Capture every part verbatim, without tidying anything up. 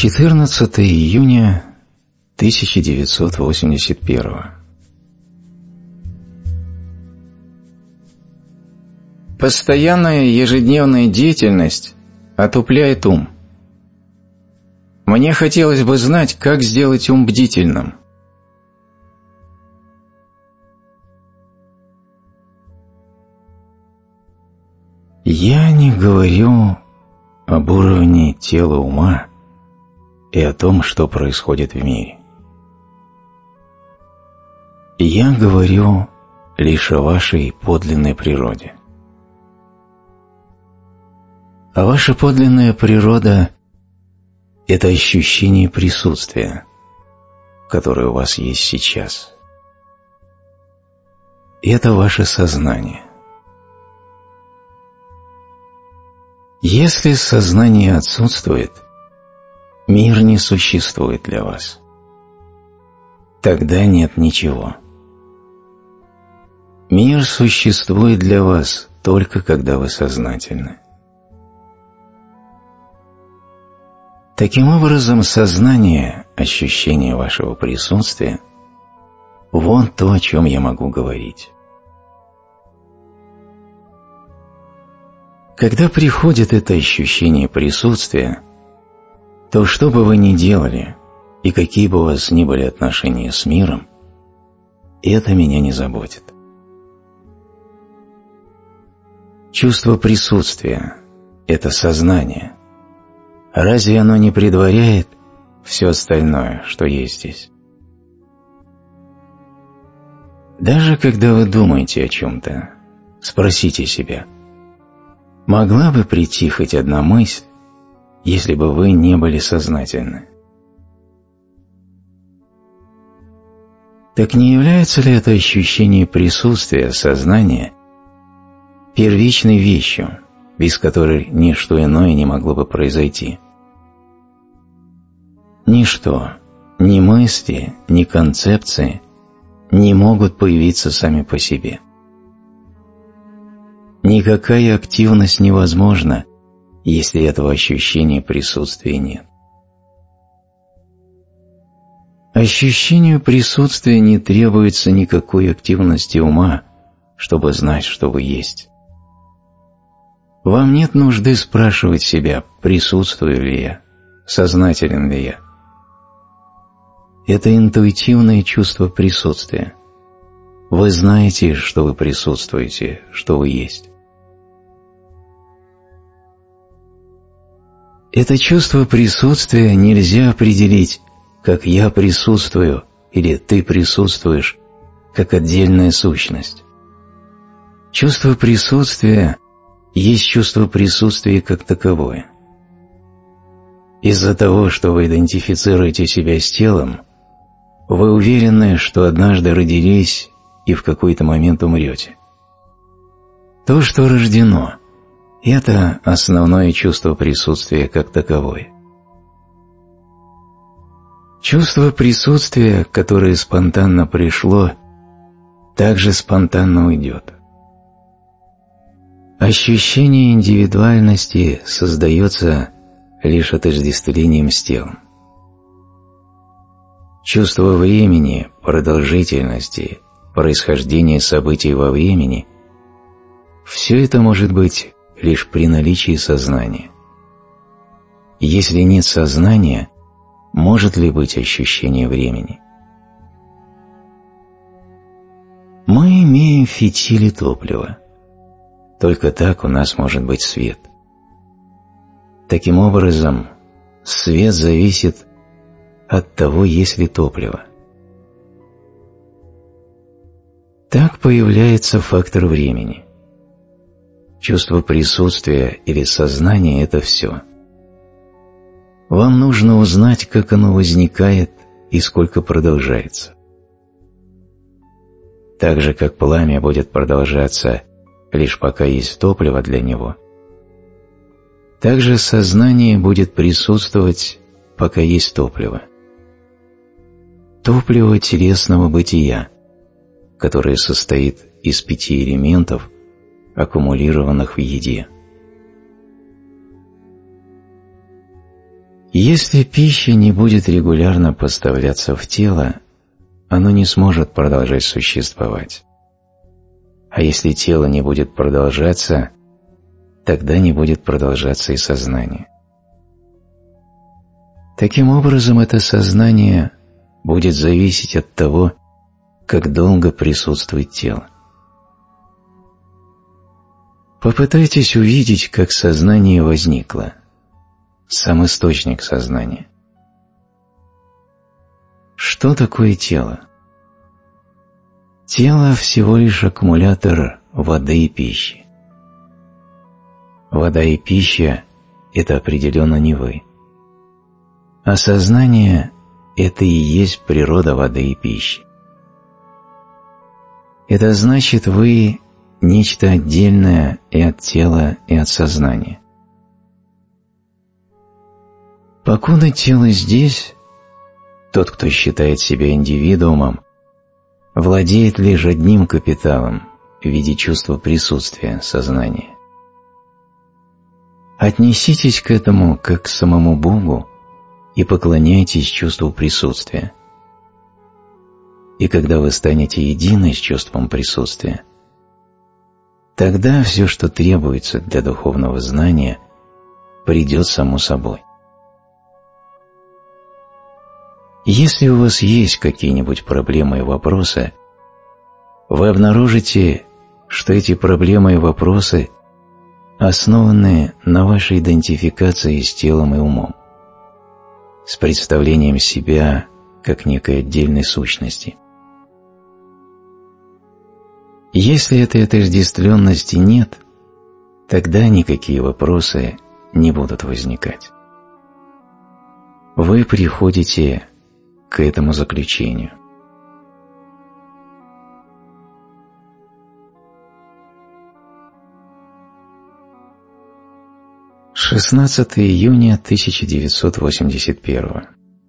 четырнадцатое июня тысяча девятьсот восемьдесят первого. Постоянная ежедневная деятельность отупляет ум. Мне хотелось бы знать, как сделать ум бдительным. Я не говорю об уровне тела ума и о том, что происходит в мире. Я говорю лишь о вашей подлинной природе. А ваша подлинная природа – это ощущение присутствия, которое у вас есть сейчас. И это ваше сознание. Если сознание отсутствует, мир не существует для вас. Тогда нет ничего. Мир существует для вас только когда вы сознательны. Таким образом, сознание, ощущение вашего присутствия – вон то, о чем я могу говорить. Когда приходит это ощущение присутствия, то что бы вы ни делали и какие бы у вас ни были отношения с миром, это меня не заботит. Чувство присутствия – это сознание. Разве оно не предваряет все остальное, что есть здесь? Даже когда вы думаете о чем-то, спросите себя, могла бы прийти хоть одна мысль, если бы вы не были сознательны? Так не является ли это ощущение присутствия, сознания, первичной вещью, без которой ничто иное не могло бы произойти? Ничто, ни мысли, ни концепции не могут появиться сами по себе. Никакая активность невозможна, если этого ощущения присутствия нет. Ощущению присутствия не требуется никакой активности ума, чтобы знать, что вы есть. Вам нет нужды спрашивать себя, присутствую ли я, сознателен ли я. Это интуитивное чувство присутствия. Вы знаете, что вы присутствуете, что вы есть. Это чувство присутствия нельзя определить, как «я присутствую» или «ты присутствуешь», как отдельная сущность. Чувство присутствия есть чувство присутствия как таковое. Из-за того, что вы идентифицируете себя с телом, вы уверены, что однажды родились и в какой-то момент умрете. То, что рождено, это основное чувство присутствия как таковое. Чувство присутствия, которое спонтанно пришло, также спонтанно уйдет. Ощущение индивидуальности создается лишь отождествлением с телом. Чувство времени, продолжительности, происхождения событий во времени – все это может быть лишь при наличии сознания. Если нет сознания, может ли быть ощущение времени? Мы имеем фитили топлива. Только так у нас может быть свет. Таким образом, свет зависит от того, есть ли топливо. Так появляется фактор времени. Чувство присутствия или сознания – это все. Вам нужно узнать, как оно возникает и сколько продолжается. Так же, как пламя будет продолжаться лишь пока есть топливо для него, так же сознание будет присутствовать, пока есть топливо. Топливо телесного бытия, которое состоит из пяти элементов, аккумулированных в еде. Если пища не будет регулярно поставляться в тело, оно не сможет продолжать существовать. А если тело не будет продолжаться, тогда не будет продолжаться и сознание. Таким образом, это сознание будет зависеть от того, как долго присутствует тело. Попытайтесь увидеть, как сознание возникло, сам источник сознания. Что такое тело? Тело всего лишь аккумулятор воды и пищи. Вода и пища – это определенно не вы. А сознание – это и есть природа воды и пищи. Это значит, вы – нечто отдельное и от тела, и от сознания. Покуда тело здесь, тот, кто считает себя индивидуумом, владеет лишь одним капиталом в виде чувства присутствия сознания. Отнеситесь к этому как к самому Богу и поклоняйтесь чувству присутствия. И когда вы станете едины с чувством присутствия, тогда все, что требуется для духовного знания, придет само собой. Если у вас есть какие-нибудь проблемы и вопросы, вы обнаружите, что эти проблемы и вопросы основаны на вашей идентификации с телом и умом, с представлением себя как некой отдельной сущности. Если этой отождествленности нет, тогда никакие вопросы не будут возникать. Вы приходите к этому заключению. шестнадцатого июня тысяча девятьсот восемьдесят первого.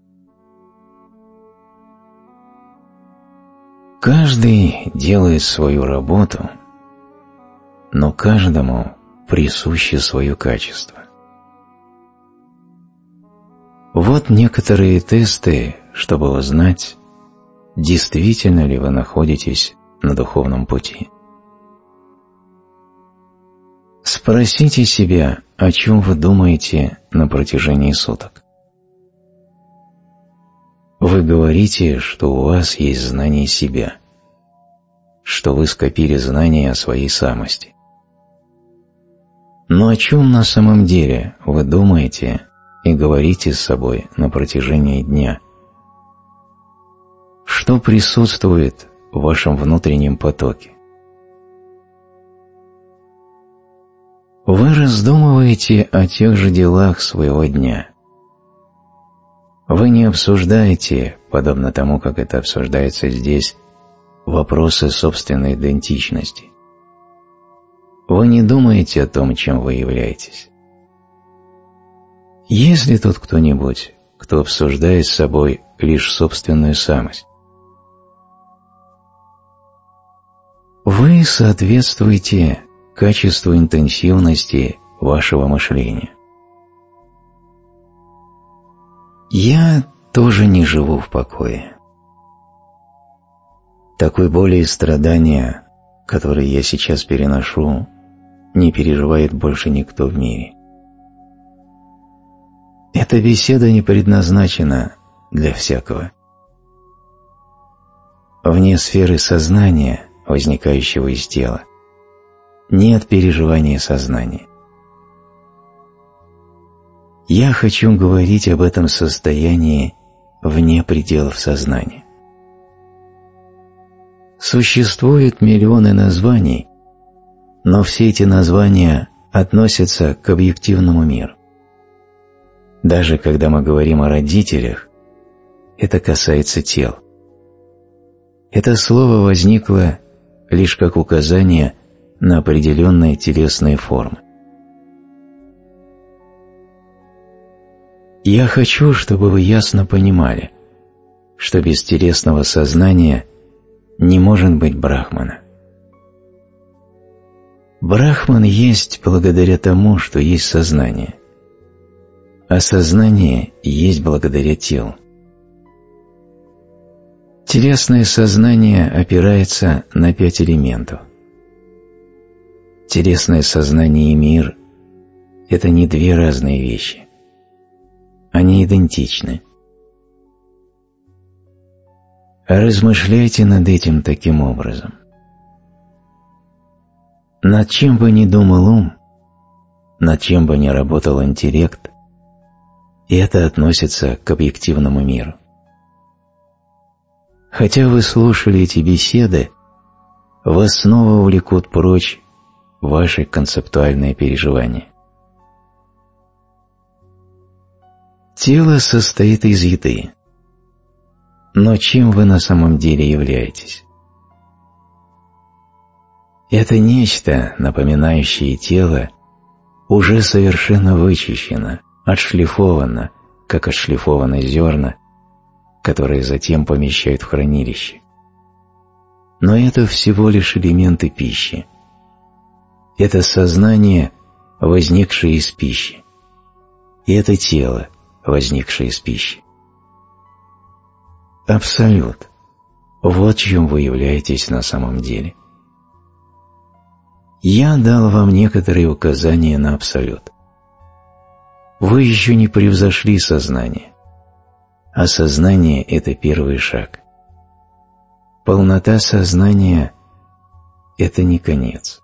Каждый делает свою работу, но каждому присуще свое качество. Вот некоторые тесты, чтобы узнать, действительно ли вы находитесь на духовном пути. Спросите себя, о чем вы думаете на протяжении суток. Вы говорите, что у вас есть знание себя, что вы скопили знания о своей самости. Но о чем на самом деле вы думаете и говорите с собой на протяжении дня? Что присутствует в вашем внутреннем потоке? Вы раздумываете о тех же делах своего дня. Вы не обсуждаете, подобно тому, как это обсуждается здесь, вопросы собственной идентичности. Вы не думаете о том, чем вы являетесь. Есть ли тут кто-нибудь, кто обсуждает с собой лишь собственную самость? Вы соответствуете качеству интенсивности вашего мышления. Я тоже не живу в покое. Такой боли и страдания, которые я сейчас переношу, не переживает больше никто в мире. Эта беседа не предназначена для всякого. Вне сферы сознания, возникающего из тела, нет переживания сознания. Я хочу говорить об этом состоянии вне пределов сознания. Существуют миллионы названий, но все эти названия относятся к объективному миру. Даже когда мы говорим о родителях, это касается тел. Это слово возникло лишь как указание на определенные телесные формы. Я хочу, чтобы вы ясно понимали, что без телесного сознания не может быть Брахмана. Брахман есть благодаря тому, что есть сознание. а сознание есть благодаря телу. Телесное сознание опирается на пять элементов. Телесное сознание и мир – это не две разные вещи. Они идентичны. Размышляйте над этим таким образом. Над чем бы ни думал ум, над чем бы ни работал интеллект, и это относится к объективному миру. Хотя вы слушали эти беседы, вас снова увлекут прочь ваши концептуальные переживания. Тело состоит из еды. Но чем вы на самом деле являетесь? Это нечто, напоминающее тело, уже совершенно вычищено, отшлифовано, как отшлифованы зерна, которые затем помещают в хранилище. Но это всего лишь элементы пищи. Это сознание, возникшее из пищи. И это тело, возникшее из пищи. Абсолют. Вот чем вы являетесь на самом деле. Я дал вам некоторые указания на абсолют. Вы еще не превзошли сознание, а сознание – это первый шаг. Полнота сознания – это не конец.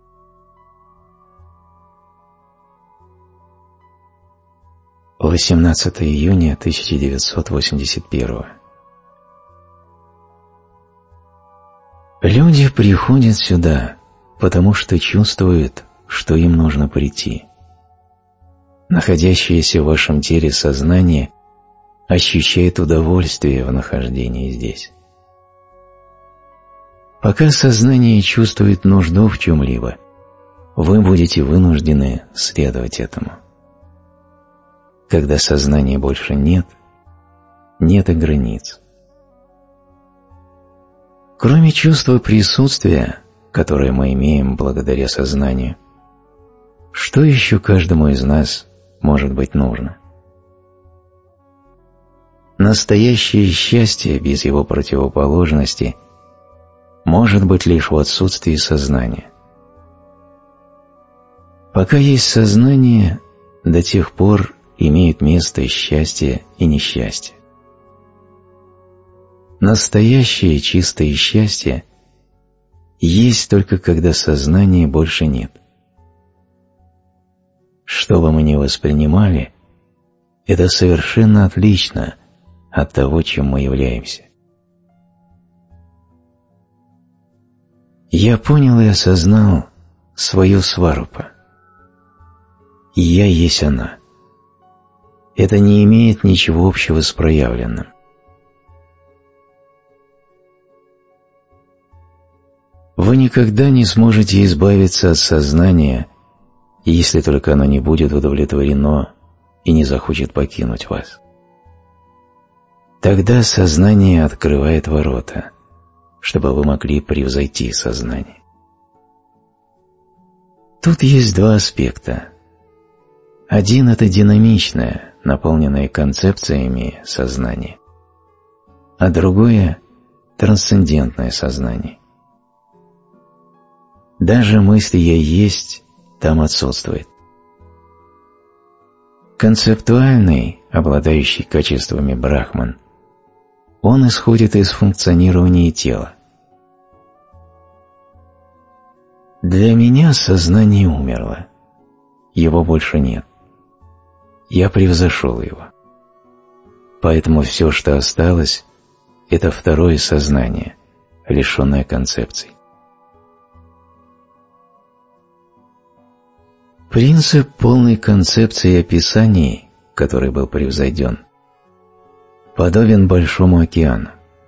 восемнадцатое июня тысяча девятьсот восемьдесят первого. Люди приходят сюда, потому что чувствуют, что им нужно прийти. Находящееся в вашем теле сознание ощущает удовольствие в нахождении здесь. Пока сознание чувствует нужду в чем-либо, вы будете вынуждены следовать этому. Когда сознания больше нет, нет и границ. Кроме чувства присутствия, которое мы имеем благодаря сознанию, что еще каждому из нас может быть нужно? Настоящее счастье без его противоположности может быть лишь в отсутствии сознания. Пока есть сознание, до тех пор имеют место счастье и несчастье. Настоящее чистое счастье есть только когда сознания больше нет. Что бы мы ни воспринимали, это совершенно отлично от того, чем мы являемся. Я понял и осознал свою сварупа. И я есть она. Это не имеет ничего общего с проявленным. Вы никогда не сможете избавиться от сознания, если только оно не будет удовлетворено и не захочет покинуть вас. Тогда сознание открывает ворота, чтобы вы могли превзойти сознание. Тут есть два аспекта. Один – это динамичное, наполненное концепциями сознание, а другое – трансцендентное сознание. Даже мысль «я есть» там отсутствует. Концептуальный, обладающий качествами брахман, он исходит из функционирования тела. Для меня сознание умерло, его больше нет. Я превзошел его. Поэтому все, что осталось, это второе сознание, лишенное концепций. Принцип полной концепции описаний, который был превзойден, подобен большому океану.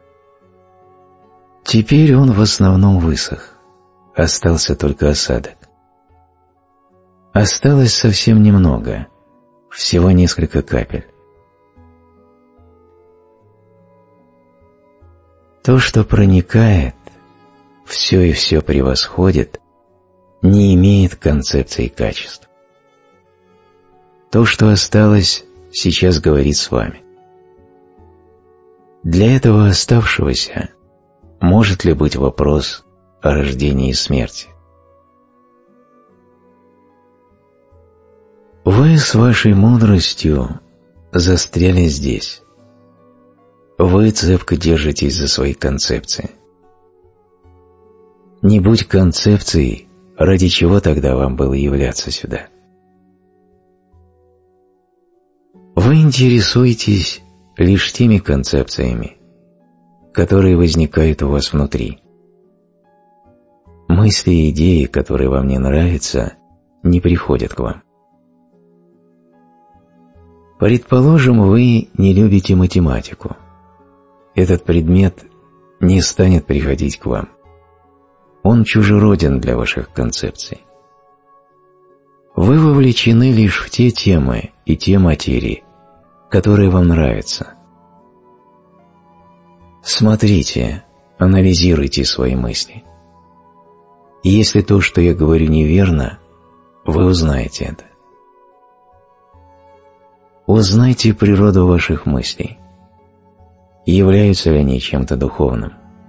Теперь он в основном высох, остался только осадок. Осталось совсем немного, всего несколько капель. То, что проникает, все и все превосходит, не имеет концепции качеств. То, что осталось, сейчас говорит с вами. Для этого оставшегося может ли быть вопрос о рождении и смерти? Вы с вашей мудростью застряли здесь. Вы цепко держитесь за свои концепции. Не будь концепцией, ради чего тогда вам было являться сюда? Вы интересуетесь лишь теми концепциями, которые возникают у вас внутри. Мысли и идеи, которые вам не нравятся, не приходят к вам. Предположим, вы не любите математику. Этот предмет не станет приходить к вам. Он чужероден для ваших концепций. Вы вовлечены лишь в те темы и те материи, которые вам нравятся. Смотрите, анализируйте свои мысли. И если то, что я говорю, неверно, вы узнаете это. Узнайте природу ваших мыслей. Являются ли они чем-то духовным?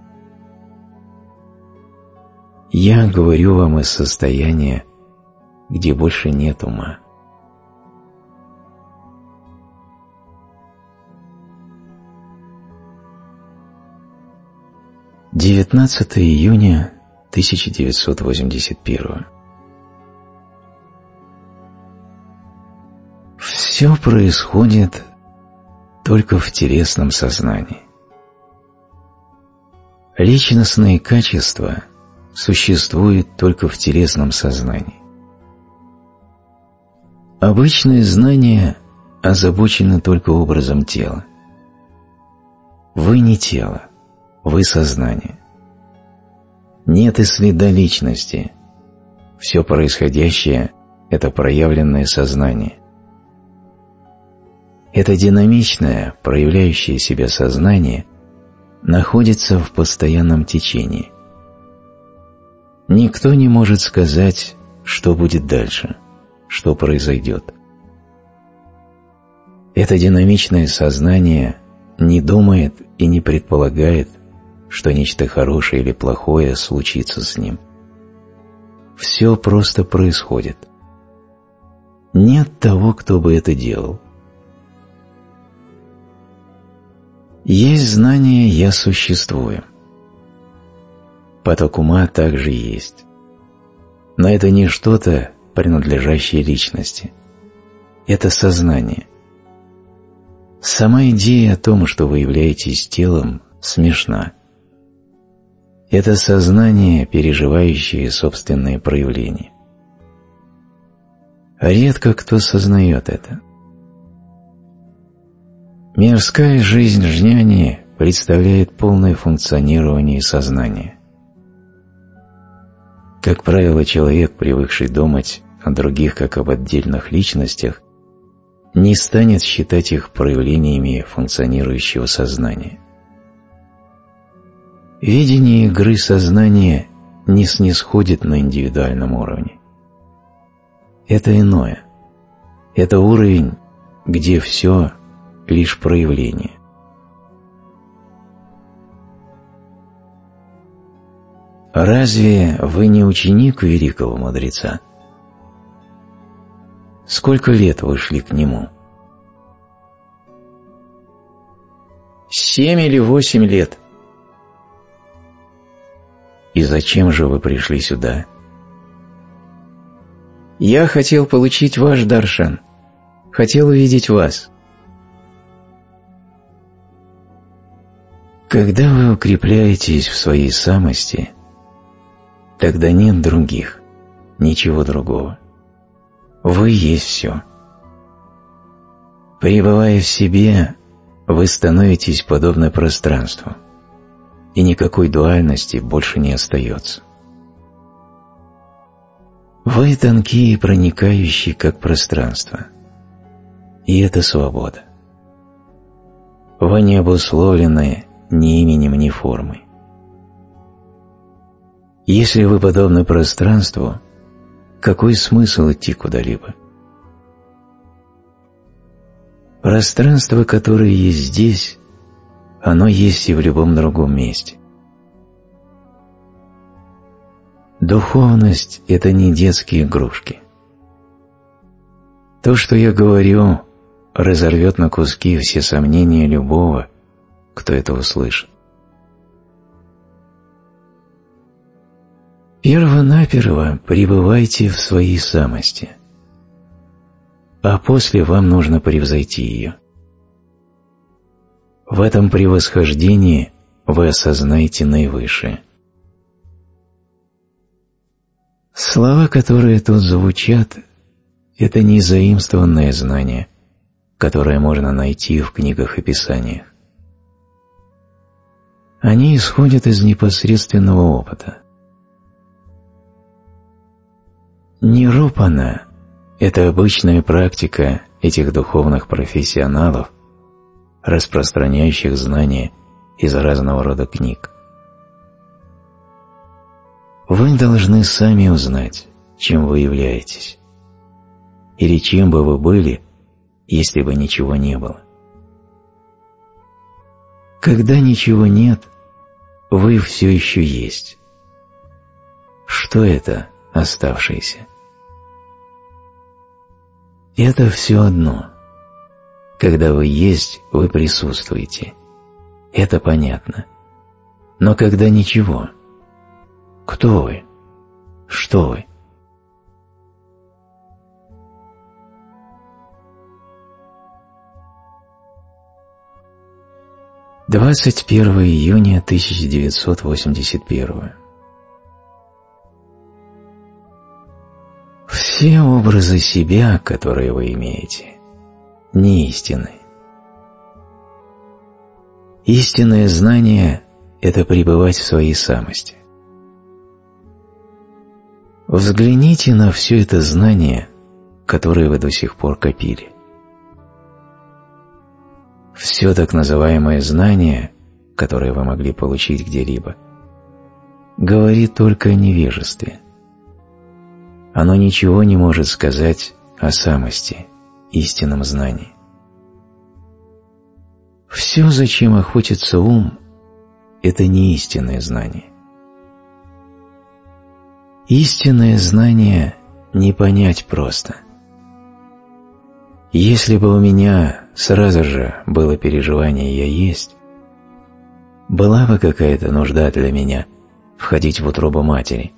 Я говорю вам из состояния, где больше нет ума. девятнадцатое июня тысяча девятьсот восемьдесят первого. Все происходит только в телесном сознании. Личностные качества существуют только в телесном сознании. Обычные знания озабочены только образом тела. Вы не тело, вы сознание. Нет и следа личности. Все происходящее – это проявленное сознание. Это динамичное, проявляющее себя сознание находится в постоянном течении. Никто не может сказать, что будет дальше, что произойдет. Это динамичное сознание не думает и не предполагает, что нечто хорошее или плохое случится с ним. Все просто происходит. Нет того, кто бы это делал. Есть знание «я существую». Поток ума также есть. Но это не что-то, принадлежащее личности. Это сознание. Сама идея о том, что вы являетесь телом, смешна. Это сознание, переживающее собственные проявления. Редко кто сознает это. Мирская жизнь жняни представляет полное функционирование сознания. Как правило, человек, привыкший думать о других как об отдельных личностях, не станет считать их проявлениями функционирующего сознания. Видение игры сознания не снисходит на индивидуальном уровне. Это иное. Это уровень, где все лишь проявление. Разве вы не ученик великого мудреца? Сколько лет вы шли к нему? Семь или восемь лет. И зачем же вы пришли сюда? Я хотел получить ваш даршан, хотел увидеть вас. Когда вы укрепляетесь в своей самости, тогда нет других, ничего другого. Вы есть все. Пребывая в себе, вы становитесь подобны пространству, и никакой дуальности больше не остается. Вы тонкие и проникающие, как пространство, и это свобода. Вы не обусловлены ни именем, ни формой. Если вы подобны пространству, какой смысл идти куда-либо? Пространство, которое есть здесь, оно есть и в любом другом месте. Духовность – это не детские игрушки. То, что я говорю, разорвет на куски все сомнения любого, кто это услышит. Перво-наперво пребывайте в своей самости, а после вам нужно превзойти ее. В этом превосхождении вы осознаете наивысшее. Слова, которые тут звучат, это не заимствованное знание, которое можно найти в книгах и писаниях. Они исходят из непосредственного опыта. Нирупана – это обычная практика этих духовных профессионалов, распространяющих знания из разного рода книг. Вы должны сами узнать, чем вы являетесь, или чем бы вы были, если бы ничего не было. Когда ничего нет, вы все еще есть. Что это оставшееся? Это все одно. Когда вы есть, вы присутствуете. Это понятно. Но когда ничего, кто вы? Что вы? двадцать первого июня тысяча девятьсот восемьдесят первого. Все образы себя, которые вы имеете, не истинны. Истинное знание – это пребывать в своей самости. Взгляните на все это знание, которое вы до сих пор копили. Все так называемое знание, которое вы могли получить где-либо, говорит только о невежестве. Оно ничего не может сказать о самости, истинном знании. Все, зачем охотится ум, это не истинное знание. Истинное знание не понять просто. Если бы у меня сразу же было переживание «я есть», была бы какая-то нужда для меня входить в утробу матери.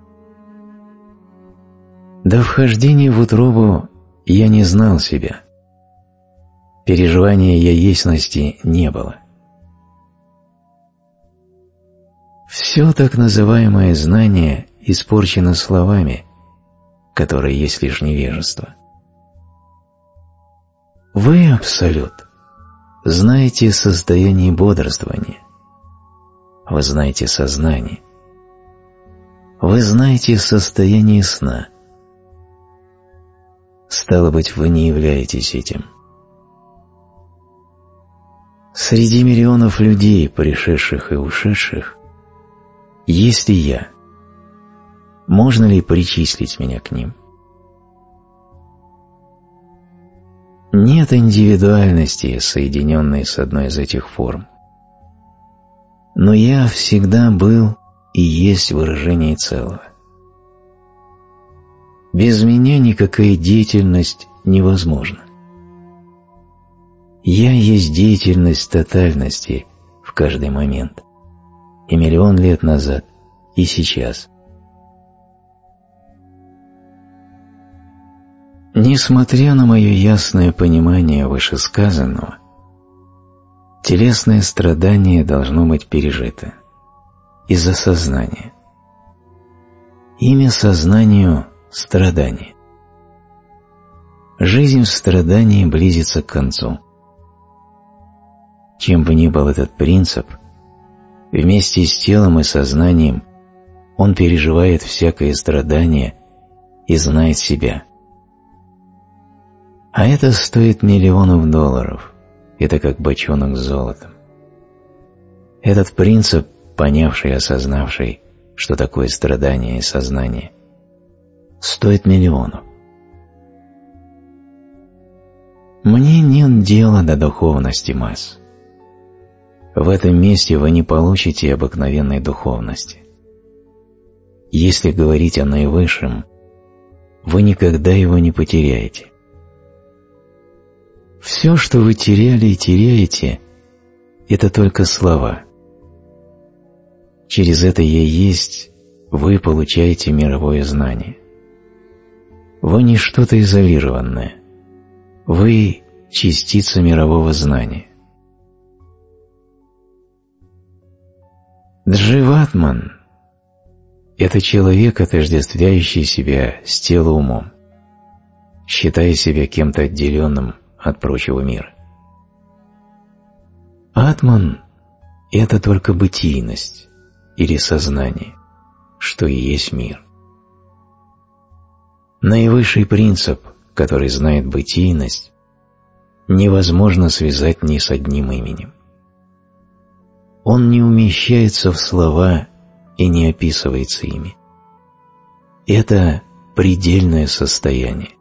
До вхождения в утробу я не знал себя. Переживания «я естьности» не было. Все так называемое знание испорчено словами, которые есть лишь невежество. Вы, Абсолют, знаете состояние бодрствования. Вы знаете сознание. Вы знаете состояние сна. Стало быть, вы не являетесь этим. Среди миллионов людей, пришедших и ушедших, есть ли я? Можно ли причислить меня к ним? Нет индивидуальности, соединенной с одной из этих форм. Но я всегда был и есть выражение целого. Без меня никакая деятельность невозможна. Я есть деятельность тотальности в каждый момент, и миллион лет назад, и сейчас. Несмотря на мое ясное понимание вышесказанного, телесное страдание должно быть пережито из-за сознания. Имя сознанию – страдание. Жизнь в страдании близится к концу. Чем бы ни был этот принцип, вместе с телом и сознанием он переживает всякое страдание и знает себя. А это стоит миллионов долларов, это как бочонок с золотом. Этот принцип, понявший и осознавший, что такое страдание и сознание, стоит миллионов. Мне нет нет дела до духовности масс. В этом месте вы не получите обыкновенной духовности. Если говорить о наивысшем, вы никогда его не потеряете. Все, что вы теряли и теряете, это только слова. Через это «Я есть» вы получаете мировое знание. Вы не что-то изолированное. Вы – частица мирового знания. Дживатман – это человек, отождествляющий себя с телоумом, считая себя кем-то отделенным от прочего мира. Атман – это только бытийность или сознание, что и есть мир. Наивысший принцип, который знает бытийность, невозможно связать ни с одним именем. Он не умещается в слова и не описывается ими. Это предельное состояние.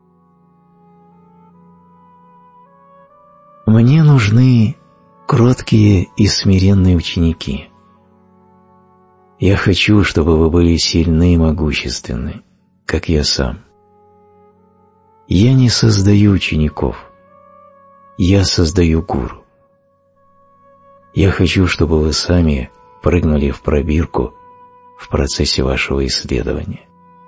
Мне нужны кроткие и смиренные ученики. Я хочу, чтобы вы были сильны и могущественны, как я сам. Я не создаю учеников, я создаю гуру. Я хочу, чтобы вы сами прыгнули в пробирку в процессе вашего исследования.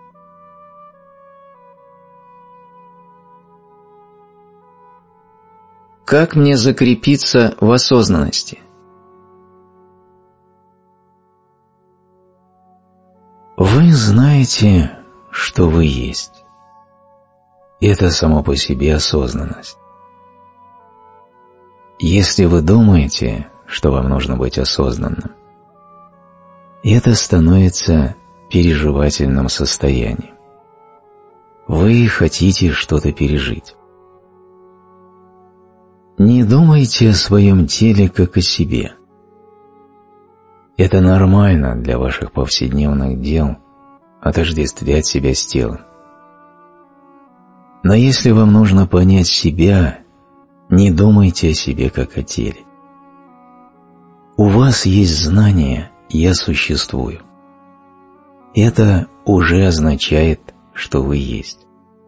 Как мне закрепиться в осознанности? Вы знаете, что вы есть. Это само по себе осознанность. Если вы думаете, что вам нужно быть осознанным, это становится переживательным состоянием. Вы хотите что-то пережить. Не думайте о своем теле как о себе. Это нормально для ваших повседневных дел отождествлять себя с телом. Но если вам нужно понять себя, не думайте о себе как о теле. У вас есть знание «Я существую». Это уже означает, что вы есть.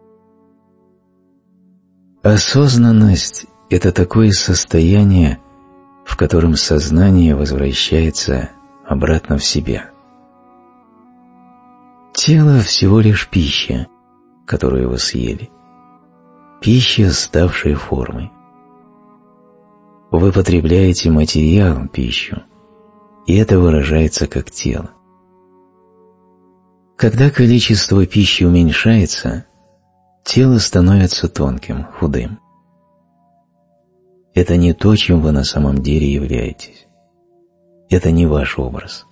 Осознанность – это такое состояние, в котором сознание возвращается обратно в себя. Тело всего лишь пища, которую вы съели. Пища, ставшая формой. Вы потребляете материал, пищу, и это выражается как тело. Когда количество пищи уменьшается, тело становится тонким, худым. Это не то, чем вы на самом деле являетесь. Это не ваш образ.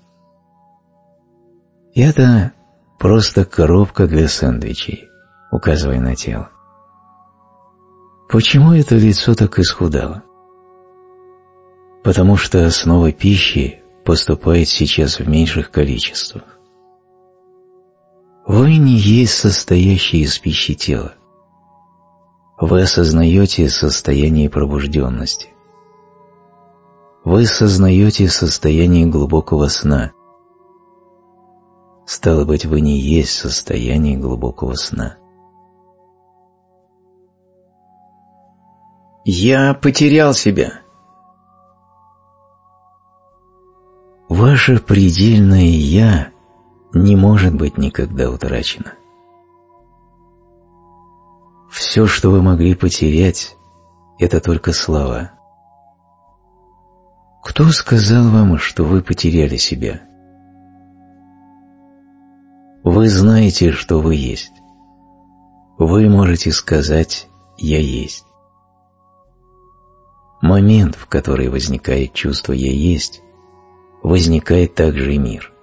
Это просто коробка для сэндвичей, указывая на тело. Почему это лицо так исхудало? Потому что основа пищи поступает сейчас в меньших количествах. Вы не есть состоящее из пищи тело. Вы осознаете состояние пробужденности. Вы сознаете состояние глубокого сна. Стало быть, вы не есть состояние глубокого сна. Я потерял себя. Ваше предельное «Я» не может быть никогда утрачено. Все, что вы могли потерять, это только слова. Кто сказал вам, что вы потеряли себя? Вы знаете, что вы есть. Вы можете сказать «Я есть». Момент, в который возникает чувство «Я есть», возникает также и мир.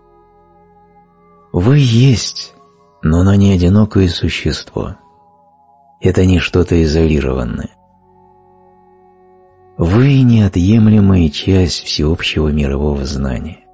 Вы есть, но оно не одинокое существо. Это не что-то изолированное. Вы неотъемлемая часть всеобщего мирового знания.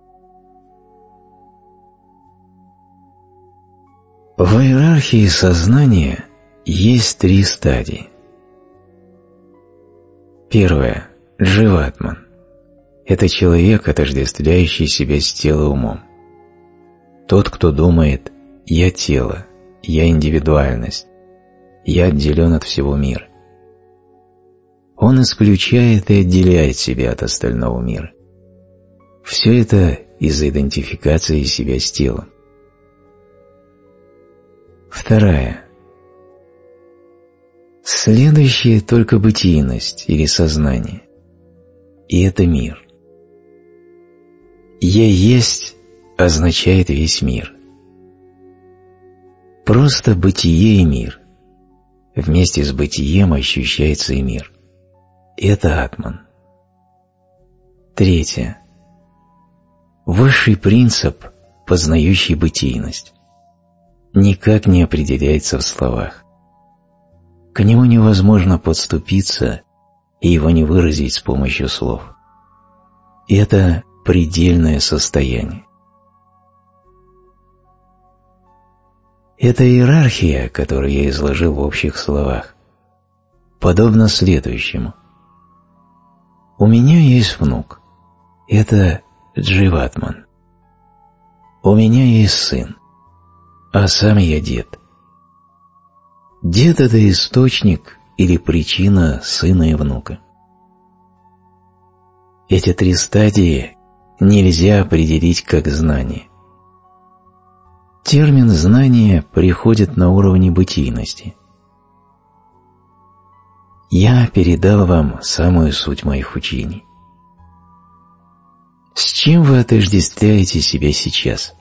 В иерархии сознания есть три стадии. Первое. Дживатман. Это человек, отождествляющий себя с телом умом. Тот, кто думает «я тело», «я индивидуальность», «я отделен от всего мира». Он исключает и отделяет себя от остального мира. Все это из-за идентификации себя с телом. Вторая. Следующее только бытийность или сознание. И это мир. «Я есть» означает весь мир. Просто бытие и мир. Вместе с бытием ощущается и мир. Это атман. Третье. Высший принцип, познающий бытийность, никак не определяется в словах. К нему невозможно подступиться и его не выразить с помощью слов. Это предельное состояние. Эта иерархия, которую я изложил в общих словах, подобна следующему. У меня есть внук. Это Дживатман. У меня есть сын, а сам я дед. Дед – это источник или причина сына и внука. Эти три стадии нельзя определить как знание. Термин «знание» приходит на уровне бытийности. Я передал вам самую суть моих учений. С чем вы отождествляете себя сейчас?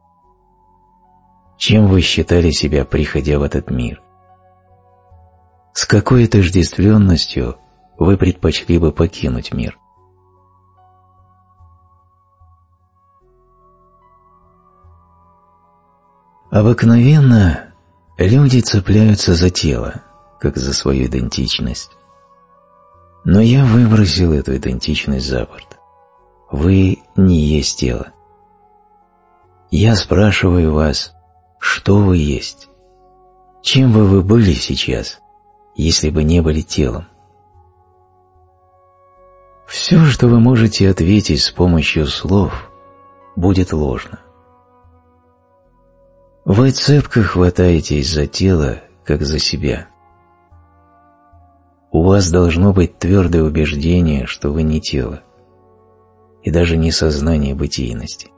Чем вы считали себя, приходя в этот мир? С какой отождествленностью вы предпочли бы покинуть мир? Обыкновенно люди цепляются за тело, как за свою идентичность. Но я выбросил эту идентичность за борт. Вы не есть тело. Я спрашиваю вас, что вы есть? Чем бы вы были сейчас, если бы не были телом? Все, что вы можете ответить с помощью слов, будет ложно. Вы цепко хватаетесь за тело, как за себя. У вас должно быть твердое убеждение, что вы не тело, и даже не сознание бытийности.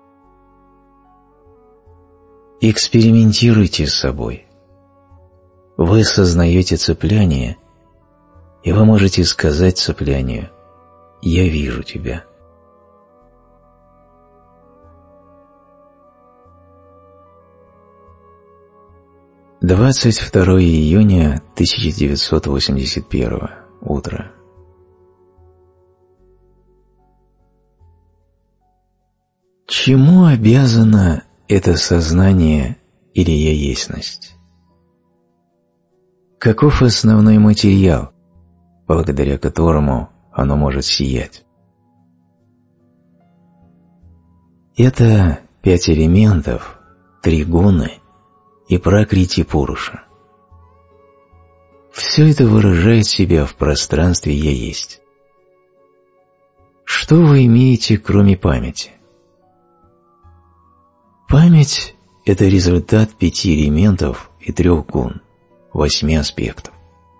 Экспериментируйте с собой. Вы сознаете цепляние, и вы можете сказать цеплянию «Я вижу тебя». двадцать второго июня тысяча девятьсот восемьдесят первого. Утро. Чему обязано это сознание или я есность? Каков основной материал, благодаря которому оно может сиять? Это пять элементов, три гуны и пракрити пуруша. Все это выражает себя в пространстве «Я есть». Что вы имеете, кроме памяти? Память – это результат пяти элементов и трех гун, восьми аспектов.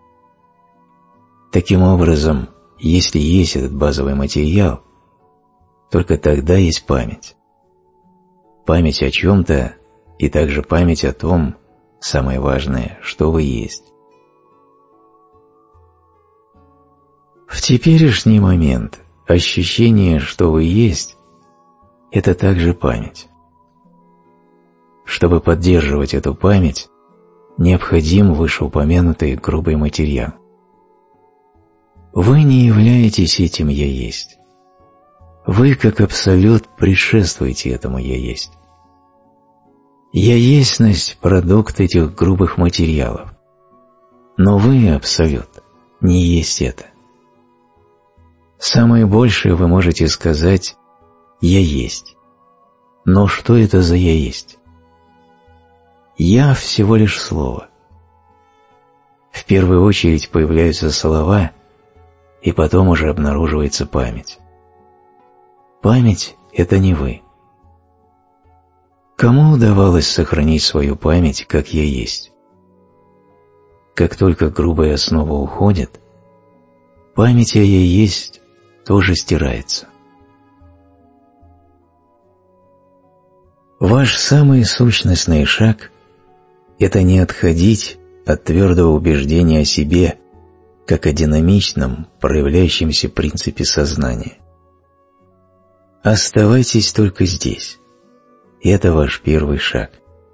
Таким образом, если есть этот базовый материал, только тогда есть память. Память о чем-то и также память о том, самое важное, что вы есть. В теперешний момент ощущение, что вы есть, это также память. Чтобы поддерживать эту память, необходим вышеупомянутый грубый материал. Вы не являетесь этим «Я есть». Вы, как абсолют, предшествуете этому «Я есть». «Я есность» – продукт этих грубых материалов. Но вы, абсолют, не есть это. Самое большее вы можете сказать «Я есть». Но что это за «Я есть»? «Я» всего лишь слово. В первую очередь появляются слова, и потом уже обнаруживается память. Память – это не вы. Кому удавалось сохранить свою память, как я есть? Как только грубая основа уходит, память о я есть тоже стирается. Ваш самый сущностный шаг – это не отходить от твердого убеждения о себе, как о динамичном, проявляющемся принципе сознания. Оставайтесь только здесь. Это ваш первый шаг.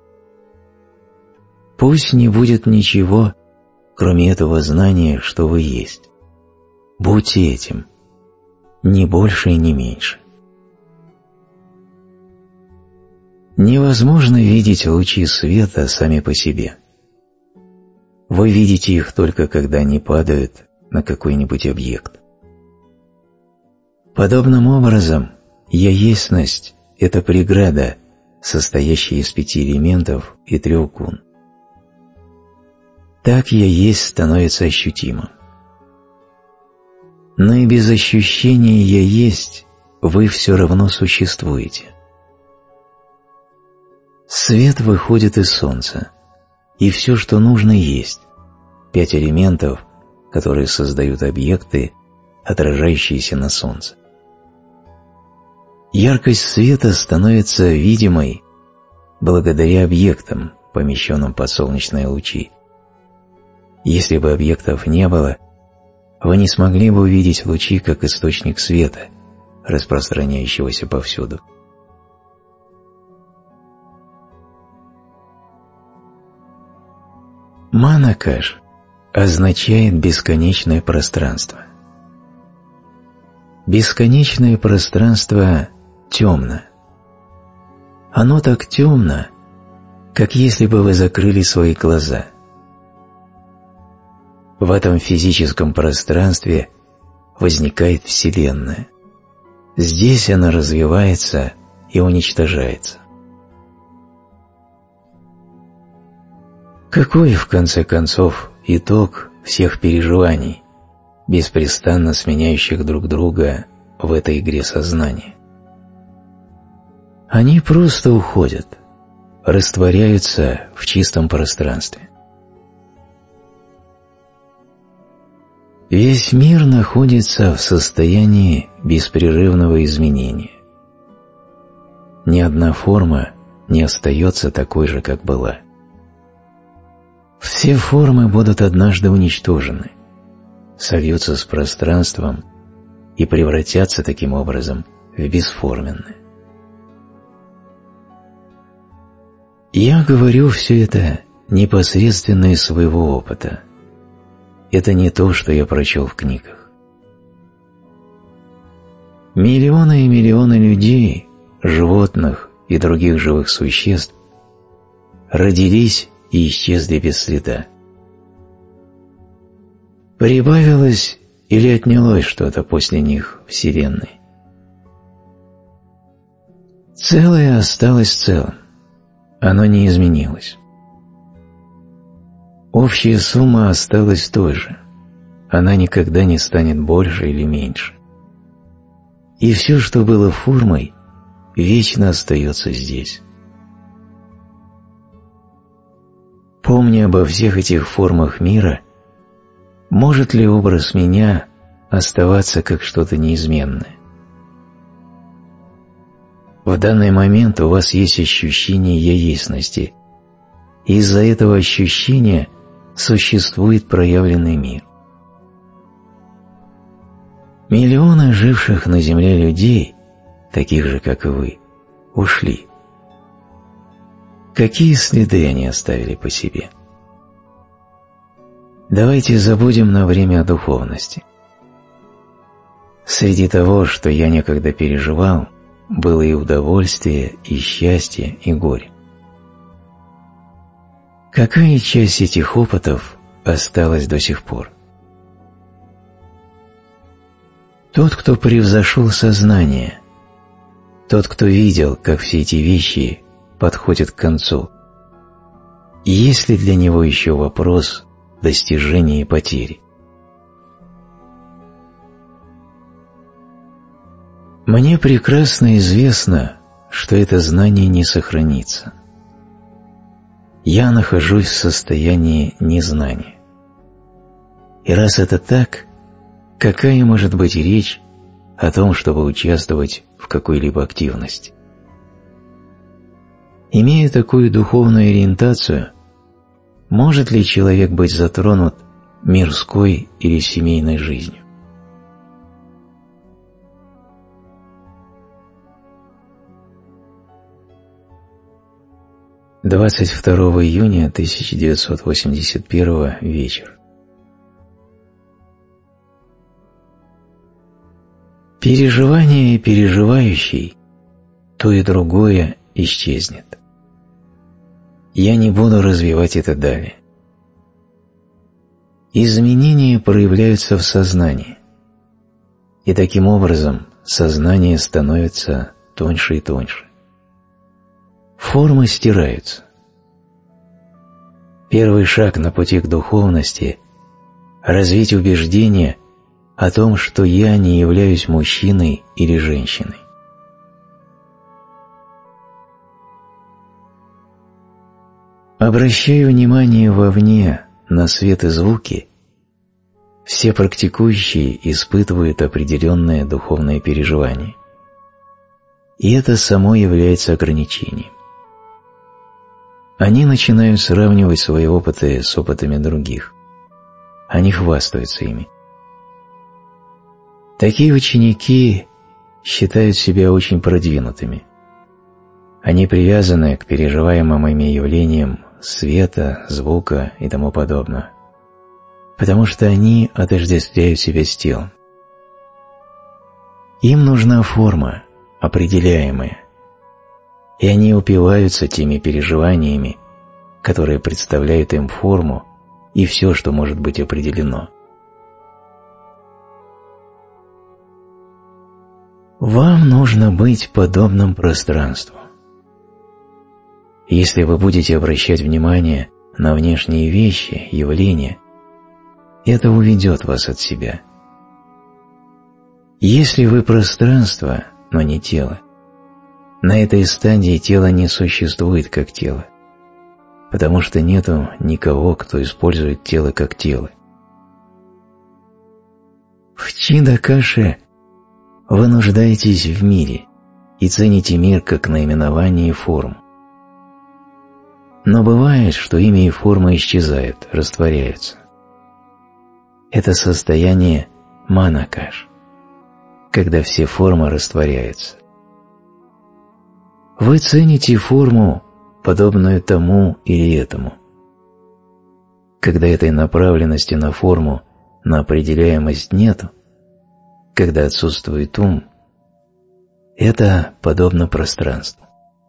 Пусть не будет ничего, кроме этого знания, что вы есть. Будьте этим, ни больше и ни меньше. Невозможно видеть лучи света сами по себе. Вы видите их только когда они падают на какой-нибудь объект. Подобным образом, я-естьность – это преграда, состоящая из пяти элементов и трех гун. Так я есть становится ощутимым. Но и без ощущения я есть вы все равно существуете. Свет выходит из солнца, и все, что нужно, есть. Пять элементов, которые создают объекты, отражающиеся на солнце. Яркость света становится видимой благодаря объектам, помещенным под солнечные лучи. Если бы объектов не было, вы не смогли бы увидеть лучи как источник света, распространяющегося повсюду. Манакаш означает бесконечное пространство. Бесконечное пространство темно. Оно так темно, как если бы вы закрыли свои глаза. В этом физическом пространстве возникает Вселенная. Здесь она развивается и уничтожается. Какой, в конце концов, итог всех переживаний, беспрестанно сменяющих друг друга в этой игре сознания? Они просто уходят, растворяются в чистом пространстве. Весь мир находится в состоянии беспрерывного изменения. Ни одна форма не остается такой же, как была. Все формы будут однажды уничтожены, сольются с пространством и превратятся таким образом в бесформенное. Я говорю все это непосредственно из своего опыта. Это не то, что я прочел в книгах. Миллионы и миллионы людей, животных и других живых существ родились и исчезли без следа. Прибавилось или отнялось что-то после них в Вселенной? Целое осталось целым, оно не изменилось. Общая сумма осталась той же, она никогда не станет больше или меньше. И все, что было формой, вечно остается здесь. Помня обо всех этих формах мира, может ли образ меня оставаться как что-то неизменное? В данный момент у вас есть ощущение я-естьности, и из-за этого ощущения существует проявленный мир. Миллионы живших на Земле людей, таких же, как и вы, ушли. Какие следы они оставили по себе? Давайте забудем на время о духовности. Среди того, что я некогда переживал, было и удовольствие, и счастье, и горе. Какая часть этих опытов осталась до сих пор? Тот, кто превзошел сознание, тот, кто видел, как все эти вещи подходят к концу, есть ли для него еще вопрос достижения и потери? Мне прекрасно известно, что это знание не сохранится. Я нахожусь в состоянии незнания. И раз это так, какая может быть речь о том, чтобы участвовать в какой-либо активности? Имея такую духовную ориентацию, может ли человек быть затронут мирской или семейной жизнью? двадцать второго июня тысяча девятьсот восемьдесят первого, вечер. Переживание и переживающий, то и другое исчезнет. Я не буду развивать это далее. Изменения проявляются в сознании, и таким образом сознание становится тоньше и тоньше. Формы стираются. Первый шаг на пути к духовности – развить убеждение о том, что я не являюсь мужчиной или женщиной. Обращая внимание вовне на свет и звуки, все практикующие испытывают определенное духовное переживание. И это само является ограничением. Они начинают сравнивать свои опыты с опытами других. Они хвастаются ими. Такие ученики считают себя очень продвинутыми. Они привязаны к переживаемым ими явлениям света, звука и тому подобное, потому что они отождествляют себя с телом. Им нужна форма, определяемая, и они упиваются теми переживаниями, которые представляют им форму и все, что может быть определено. Вам нужно быть подобным пространству. Если вы будете обращать внимание на внешние вещи, явления, это уведет вас от себя. Если вы пространство, но не тело, на этой стадии тело не существует как тело, потому что нету никого, кто использует тело как тело. В Чидакаше вы нуждаетесь в мире и цените мир как наименование и форму. Но бывает, что имя и форма исчезают, растворяются. Это состояние манакаш, когда все формы растворяются. Вы цените форму, подобную тому или этому. Когда этой направленности на форму, на определяемость нету, когда отсутствует ум, это подобно пространству.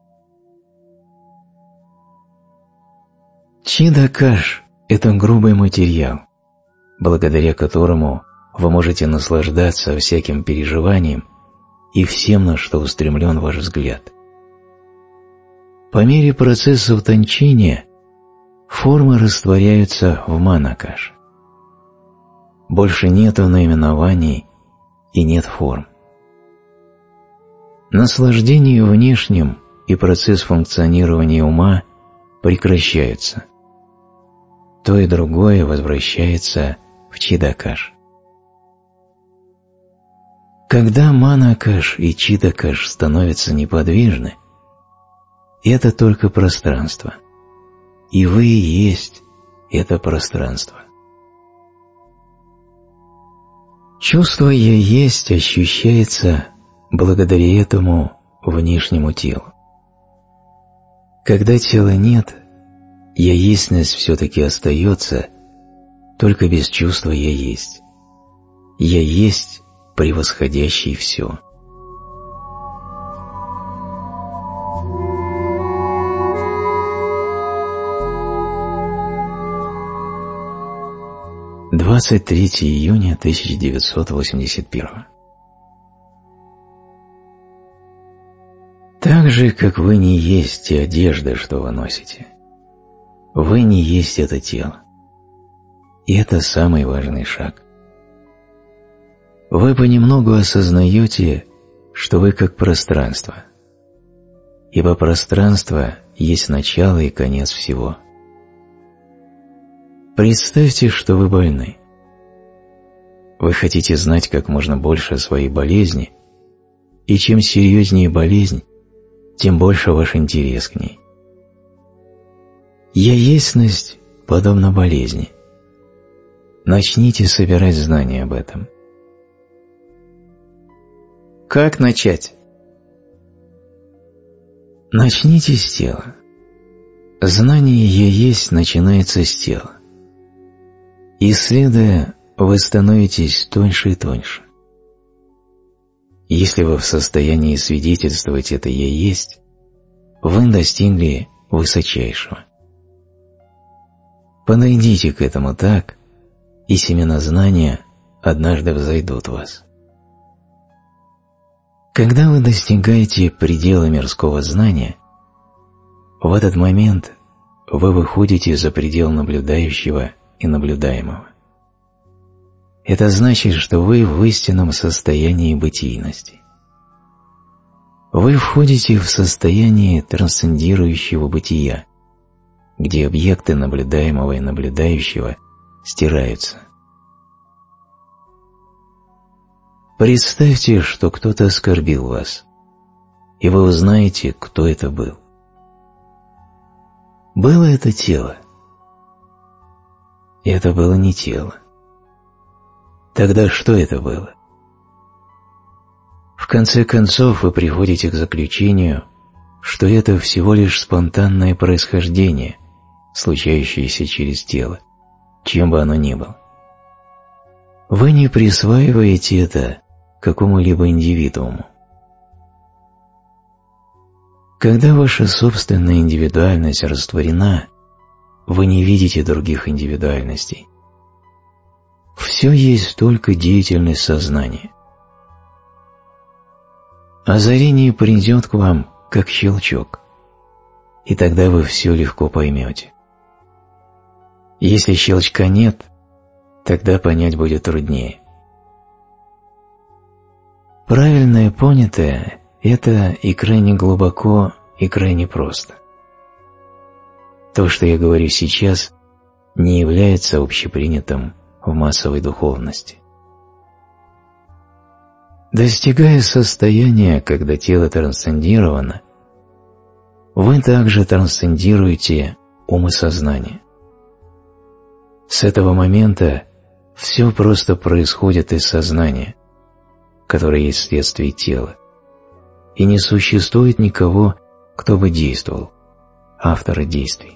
Чидакаш – это грубый материал, благодаря которому вы можете наслаждаться всяким переживанием и всем, на что устремлен ваш взгляд. По мере процесса утончения формы растворяются в манакаш. Больше нету наименований и нет форм. Наслаждение внешним и процесс функционирования ума прекращаются. То и другое возвращается в Чидакаш. Когда манакаш и Чидакаш становятся неподвижны, это только пространство, и вы и есть это пространство. Чувство «я есть» ощущается благодаря этому внешнему телу. Когда тела нет, «я есть»ность все-таки остается, только без чувства «я есть». «Я есть» превосходящий все. двадцать третьего июня тысяча девятьсот восемьдесят первого. Так же, как вы не есть те одежды, что вы носите, вы не есть это тело. И это самый важный шаг. Вы понемногу осознаете, что вы как пространство, ибо пространство есть начало и конец всего. Представьте, что вы больны. Вы хотите знать как можно больше о своей болезни, и чем серьезнее болезнь, тем больше ваш интерес к ней. Я-естьность подобна болезни. Начните собирать знания об этом. Как начать? Начните с тела. Знание «Я есть» начинается с тела. Исследуя, вы становитесь тоньше и тоньше. Если вы в состоянии свидетельствовать это «Я есть», вы достигли высочайшего. Подойдите к этому так, и семена знания однажды взойдут в вас. Когда вы достигаете предела мирского знания, в этот момент вы выходите за предел наблюдающего и наблюдаемого. Это значит, что вы в истинном состоянии бытийности. Вы входите в состояние трансцендирующего бытия, где объекты наблюдаемого и наблюдающего стираются. Представьте, что кто-то оскорбил вас, и вы узнаете, кто это был. Было это тело? Это было не тело. Тогда что это было? В конце концов вы приходите к заключению, что это всего лишь спонтанное происхождение, случающееся через тело, чем бы оно ни было. Вы не присваиваете это какому-либо индивидууму. Когда ваша собственная индивидуальность растворена, вы не видите других индивидуальностей. Все есть только деятельность сознания. Озарение придет к вам, как щелчок, и тогда вы все легко поймете. Если щелчка нет, тогда понять будет труднее. Правильное понятое – это и крайне глубоко, и крайне просто. То, что я говорю сейчас, не является общепринятым в массовой духовности. Достигая состояния, когда тело трансцендировано, вы также трансцендируете ум и сознание. С этого момента все просто происходит из сознания, которое есть следствие тела, и не существует никого, кто бы действовал, автора действий.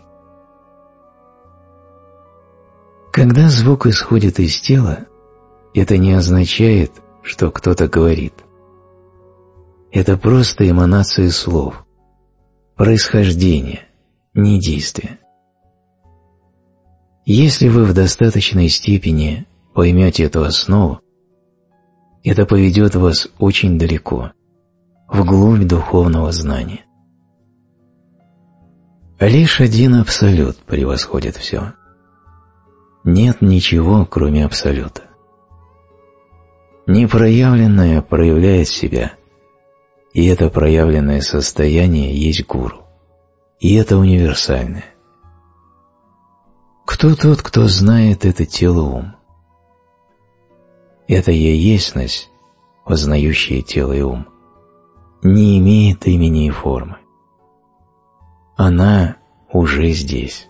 Когда звук исходит из тела, это не означает, что кто-то говорит. Это просто эманации слов, происхождение, не действие. Если вы в достаточной степени поймете эту основу, это поведет вас очень далеко, вглубь духовного знания. Лишь один абсолют превосходит все. Нет ничего, кроме абсолюта. Непроявленное проявляет себя, и это проявленное состояние есть гуру, и это универсальное. Кто тот, кто знает это тело ум? Это я-естьность, познающая тело и ум, не имеет имени и формы. Она уже здесь.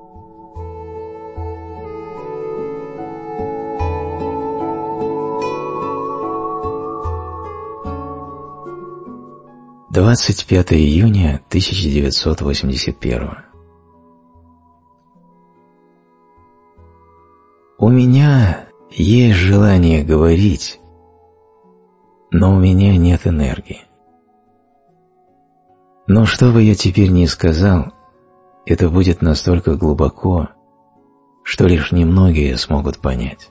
двадцать пятое июня тысяча девятьсот восемьдесят первого. У меня есть желание говорить, но у меня нет энергии. Но что бы я теперь ни сказал, это будет настолько глубоко, что лишь немногие смогут понять.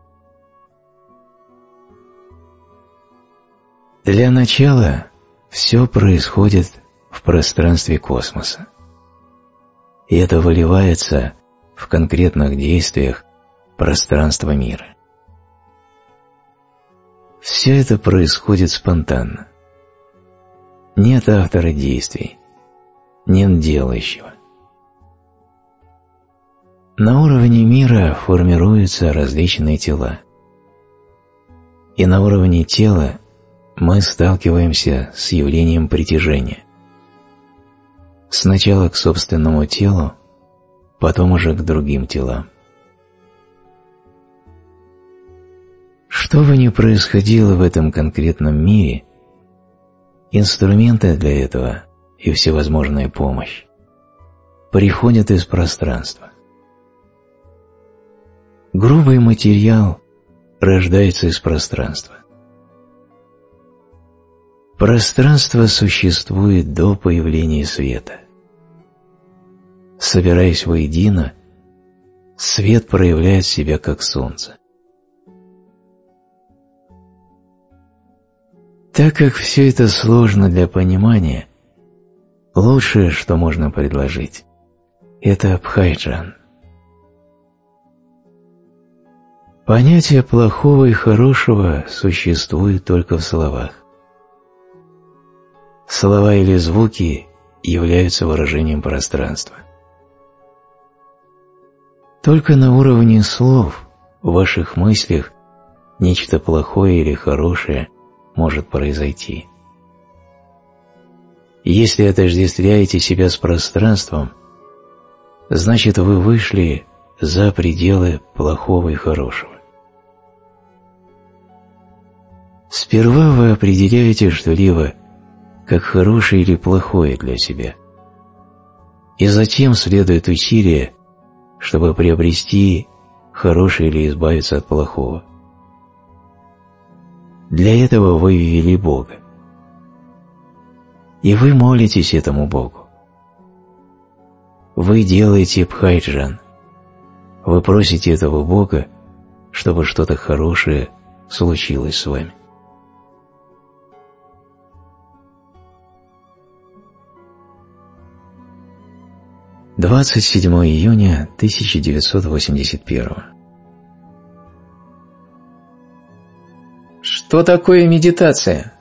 Для начала все происходит в пространстве космоса, и это выливается в конкретных действиях пространства мира. Все это происходит спонтанно, нет автора действий, нет делающего. На уровне мира формируются различные тела. И на уровне тела мы сталкиваемся с явлением притяжения. Сначала к собственному телу, потом уже к другим телам. Что бы ни происходило в этом конкретном мире, инструменты для этого и всевозможная помощь приходят из пространства. Грубый материал рождается из пространства. Пространство существует до появления света. Собираясь воедино, свет проявляет себя как солнце. Так как все это сложно для понимания, лучшее, что можно предложить, это Бхайджан. Понятие плохого и хорошего существует только в словах. Слова или звуки являются выражением пространства. Только на уровне слов, в ваших мыслях, нечто плохое или хорошее может произойти. Если отождествляете себя с пространством, значит вы вышли за пределы плохого и хорошего. Сперва вы определяете что-либо как хорошее или плохое для себя, и затем следует усилие, чтобы приобрести хорошее или избавиться от плохого. Для этого вы ввели Бога. И вы молитесь этому Богу. Вы делаете Бхайджан. Вы просите этого Бога, чтобы что-то хорошее случилось с вами. двадцать седьмого июня тысяча девятьсот восемьдесят первого. Что такое медитация?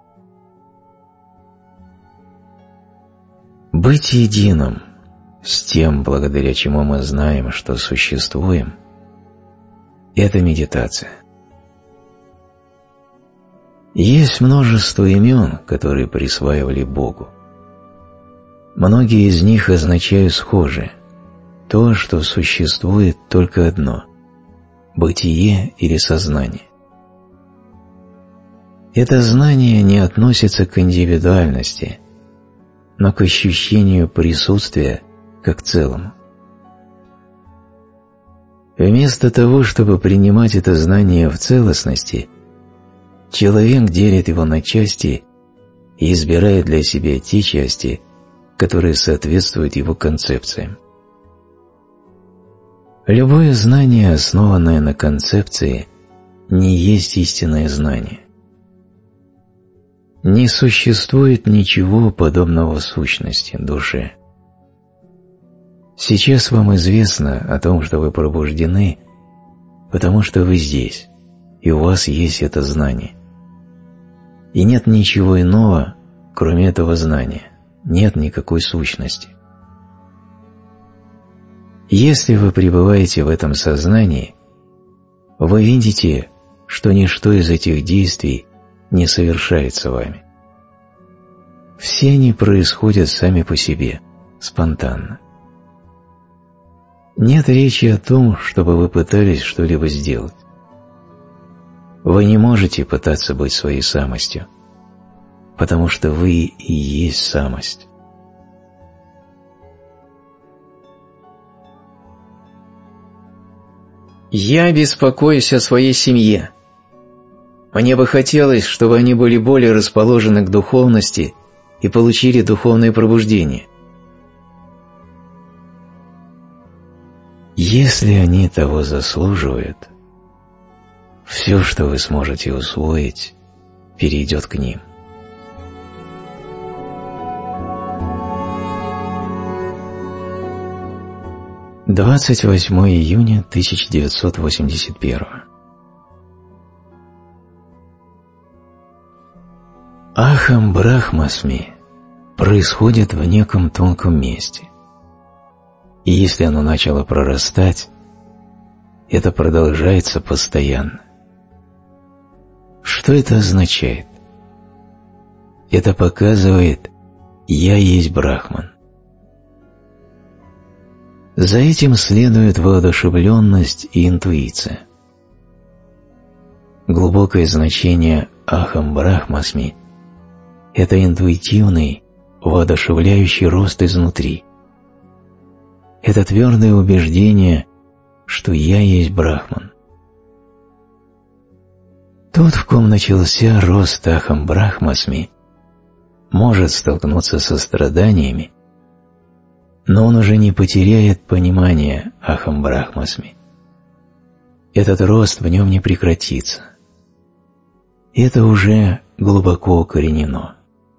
Быть единым с тем, благодаря чему мы знаем, что существуем, это медитация. Есть множество имен, которые присваивали Богу. Многие из них означают схожее, то, что существует только одно – бытие или сознание. Это знание не относится к индивидуальности, но к ощущению присутствия как целому. Вместо того, чтобы принимать это знание в целостности, человек делит его на части и избирает для себя те части, которые соответствуют его концепциям. Любое знание, основанное на концепции, не есть истинное знание. Не существует ничего подобного сущности, душе. Сейчас вам известно о том, что вы пробуждены, потому что вы здесь, и у вас есть это знание. И нет ничего иного, кроме этого знания. Нет никакой сущности. Если вы пребываете в этом сознании, вы видите, что ничто из этих действий не совершается вами. Все они происходят сами по себе, спонтанно. Нет речи о том, чтобы вы пытались что-либо сделать. Вы не можете пытаться быть своей самостью, потому что вы и есть самость. Я беспокоюсь о своей семье. Мне бы хотелось, чтобы они были более расположены к духовности и получили духовное пробуждение. Если они того заслуживают, все, что вы сможете усвоить, перейдет к ним. двадцать восьмого июня тысяча девятьсот восемьдесят первого. Ахам Брахмасми происходит в неком тонком месте. И если оно начало прорастать, это продолжается постоянно. Что это означает? Это показывает «Я есть Брахман». За этим следует воодушевленность и интуиция. Глубокое значение Ахам Брахмасми – это интуитивный, воодушевляющий рост изнутри. Это твердое убеждение, что «Я есть Брахман». Тот, в ком начался рост Ахам Брахмасми, может столкнуться со страданиями, но он уже не потеряет понимание Ахам Брахмасми. Этот рост в нем не прекратится. Это уже глубоко укоренено.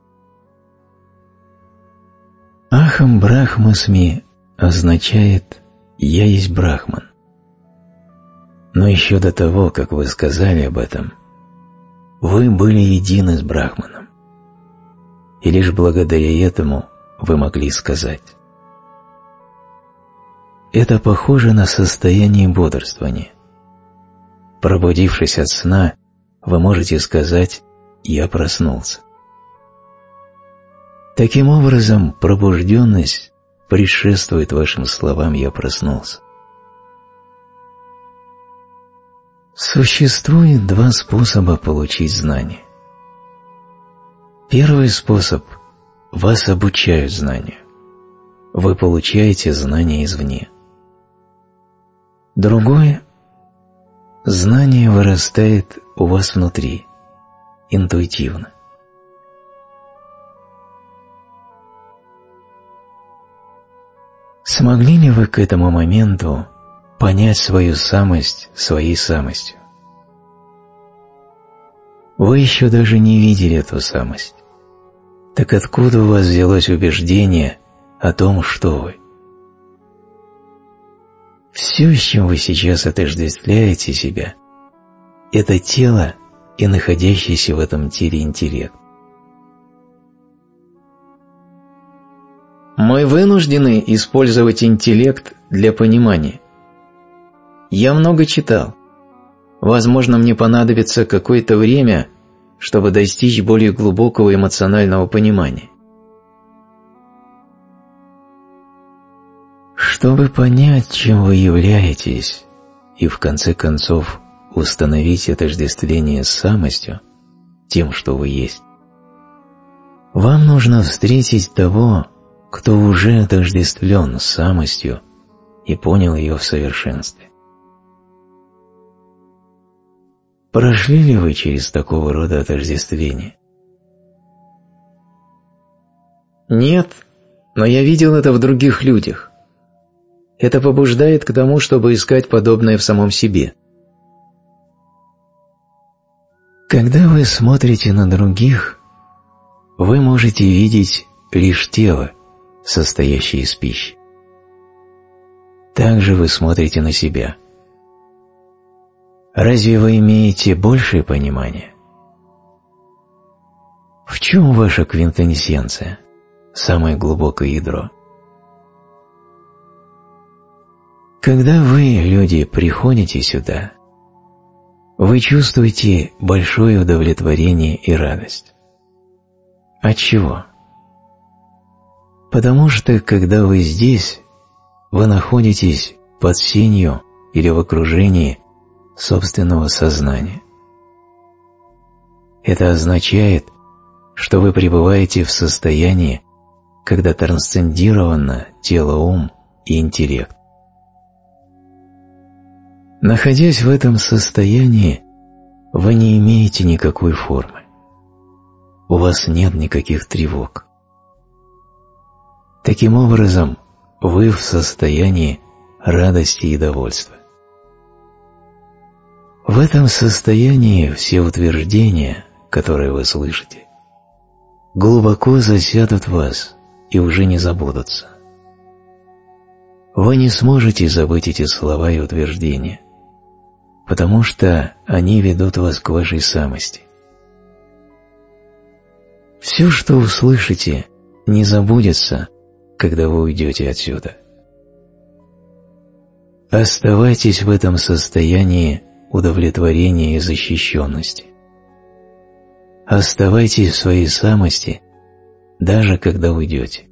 Ахам Брахмасми означает «Я есть Брахман». Но еще до того, как вы сказали об этом, вы были едины с Брахманом. И лишь благодаря этому вы могли сказать. Это похоже на состояние бодрствования. Пробудившись от сна, вы можете сказать «Я проснулся». Таким образом, пробужденность предшествует вашим словам «Я проснулся». Существует два способа получить знания. Первый способ – вас обучают знанию. Вы получаете знания извне. Другое – знание вырастает у вас внутри, интуитивно. Смогли ли вы к этому моменту понять свою самость своей самостью? Вы еще даже не видели эту самость. Так откуда у вас взялось убеждение о том, что вы? Все, с чем вы сейчас отождествляете себя, это тело и находящийся в этом теле интеллект. Мы вынуждены использовать интеллект для понимания. Я много читал. Возможно, мне понадобится какое-то время, чтобы достичь более глубокого эмоционального понимания. Чтобы понять, чем вы являетесь, и в конце концов установить отождествление с самостью, тем, что вы есть, вам нужно встретить того, кто уже отождествлен с самостью и понял ее в совершенстве. Прошли ли вы через такого рода отождествление? Нет, но я видел это в других людях. Это побуждает к тому, чтобы искать подобное в самом себе. Когда вы смотрите на других, вы можете видеть лишь тело, состоящее из пищи. Также вы смотрите на себя. Разве вы имеете большее понимание? В чем ваша квинтэссенция, самое глубокое ядро? Когда вы, люди, приходите сюда, вы чувствуете большое удовлетворение и радость. От чего? Потому что, когда вы здесь, вы находитесь под сенью или в окружении собственного сознания. Это означает, что вы пребываете в состоянии, когда трансцендировано тело-ум и интеллект. Находясь в этом состоянии, вы не имеете никакой формы. У вас нет никаких тревог. Таким образом, вы в состоянии радости и довольства. В этом состоянии все утверждения, которые вы слышите, глубоко засядут в вас и уже не забудутся. Вы не сможете забыть эти слова и утверждения, потому что они ведут вас к вашей самости. Все, что услышите, не забудется, когда вы уйдете отсюда. Оставайтесь в этом состоянии удовлетворения и защищенности. Оставайтесь в своей самости, даже когда уйдете.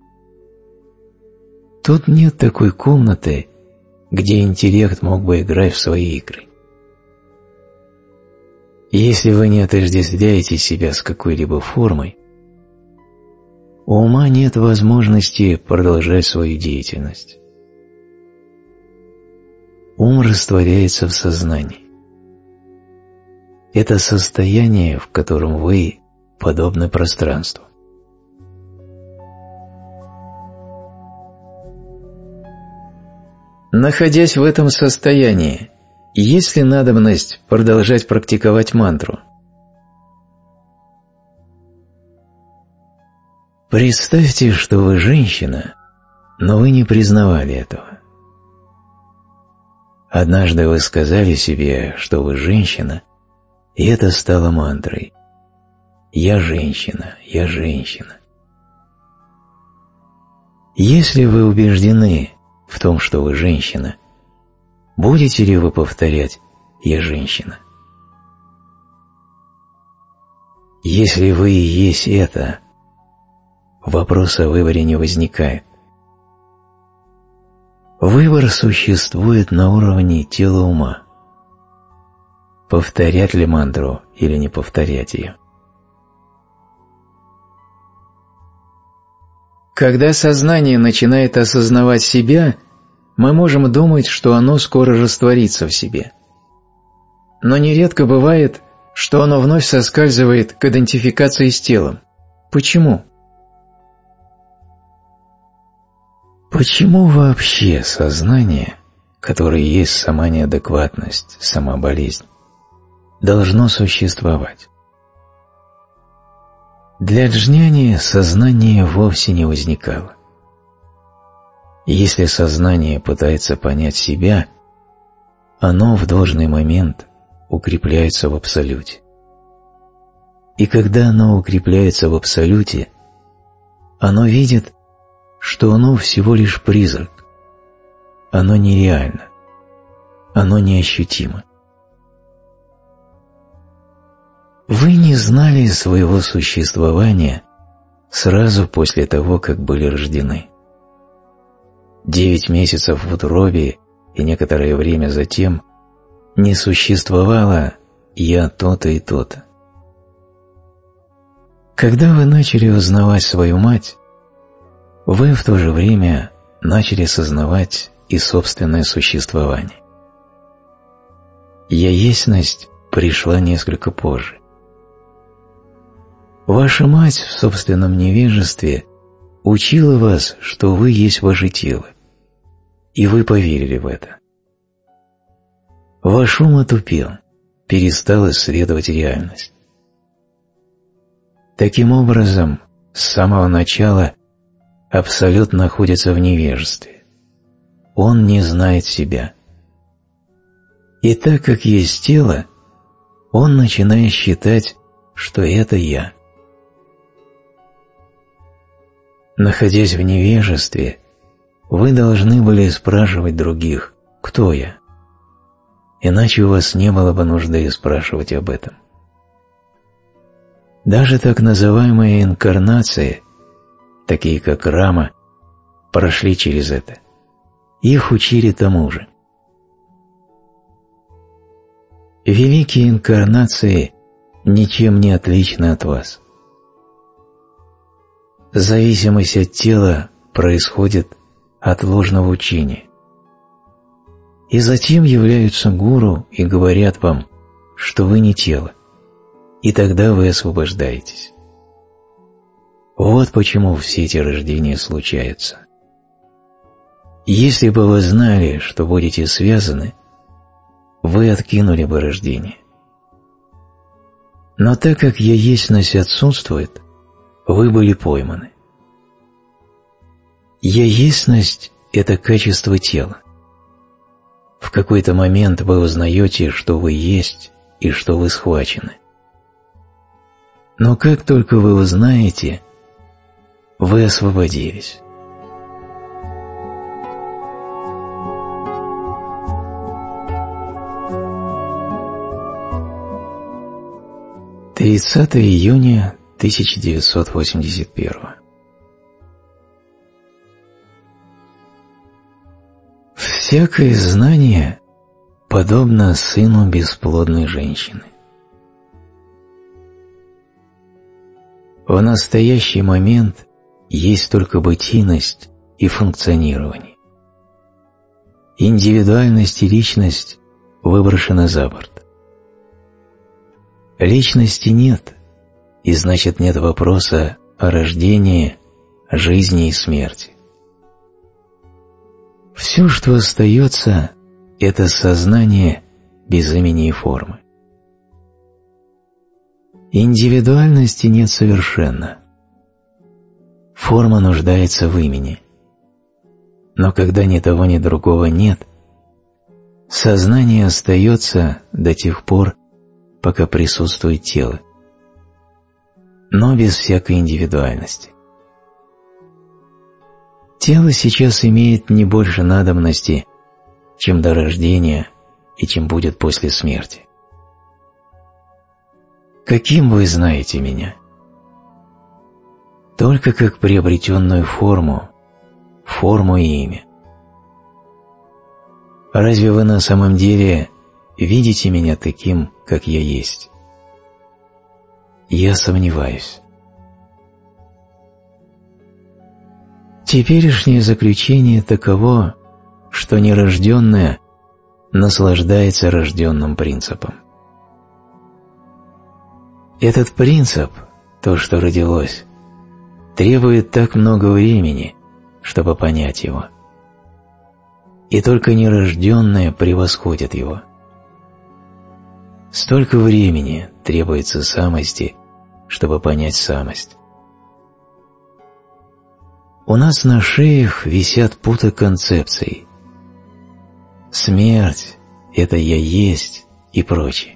Тут нет такой комнаты, где интеллект мог бы играть в свои игры. Если вы не отождествляете себя с какой-либо формой, у ума нет возможности продолжать свою деятельность. Ум растворяется в сознании. Это состояние, в котором вы подобны пространству. Находясь в этом состоянии, есть ли надобность продолжать практиковать мантру? Представьте, что вы женщина, но вы не признавали этого. Однажды вы сказали себе, что вы женщина, и это стало мантрой. «Я женщина, я женщина». Если вы убеждены в том, что вы женщина, будете ли вы повторять «я женщина»? Если вы и есть это, вопрос о выборе не возникает. Выбор существует на уровне тела ума. Повторять ли мантру или не повторять ее? Когда сознание начинает осознавать себя, мы можем думать, что оно скоро растворится в себе. Но нередко бывает, что оно вновь соскальзывает к идентификации с телом. Почему? Почему вообще сознание, которое есть сама неадекватность, сама болезнь, должно существовать? Для Джняни сознание вовсе не возникало. Если сознание пытается понять себя, оно в должный момент укрепляется в Абсолюте. И когда оно укрепляется в Абсолюте, оно видит, что оно всего лишь призрак, оно нереально, оно неощутимо. Вы не знали своего существования сразу после того, как были рождены. Девять месяцев в утробе и некоторое время затем не существовало «я то-то и то-то». Когда вы начали узнавать свою мать, вы в то же время начали сознавать и собственное существование. Я-естьность пришла несколько позже. Ваша мать в собственном невежестве учила вас, что вы есть ваше тело, и вы поверили в это. Ваш ум отупел, перестал исследовать реальность. Таким образом, с самого начала Абсолют находится в невежестве. Он не знает себя. И так как есть тело, он начинает считать, что это я. Находясь в невежестве, вы должны были спрашивать других, кто я. Иначе у вас не было бы нужды спрашивать об этом. Даже так называемые инкарнации, такие как Рама, прошли через это. Их учили тому же. Великие инкарнации ничем не отличны от вас. Зависимость от тела происходит от ложного учения. И затем являются гуру и говорят вам, что вы не тело, и тогда вы освобождаетесь. Вот почему все эти рождения случаются. Если бы вы знали, что будете связаны, вы откинули бы рождение. Но так как я-естьность отсутствует, вы были пойманы. Я-естьность – это качество тела. В какой-то момент вы узнаете, что вы есть и что вы схвачены. Но как только вы узнаете, вы освободились. тридцатого июня тысяча девятьсот восемьдесят первого. Всякое знание подобно сыну бесплодной женщины. В настоящий момент есть только бытийность и функционирование. Индивидуальность и личность выброшены за борт. Личности нет, и значит нет вопроса о рождении, жизни и смерти. Все, что остается, это сознание без имени и формы. Индивидуальности нет совершенно. Форма нуждается в имени. Но когда ни того, ни другого нет, сознание остается до тех пор, пока присутствует тело, но без всякой индивидуальности. Тело сейчас имеет не больше надобности, чем до рождения и чем будет после смерти. Каким вы знаете меня? Только как приобретенную форму, форму и имя. Разве вы на самом деле видите меня таким, как я есть? Я сомневаюсь. Теперешнее заключение таково, что нерожденное наслаждается рожденным принципом. Этот принцип, то, что родилось, требует так много времени, чтобы понять его. И только нерожденное превосходит его. Столько времени требуется самости, чтобы понять самость. У нас на шеях висят путы концепций. Смерть – это «я есть» и прочее.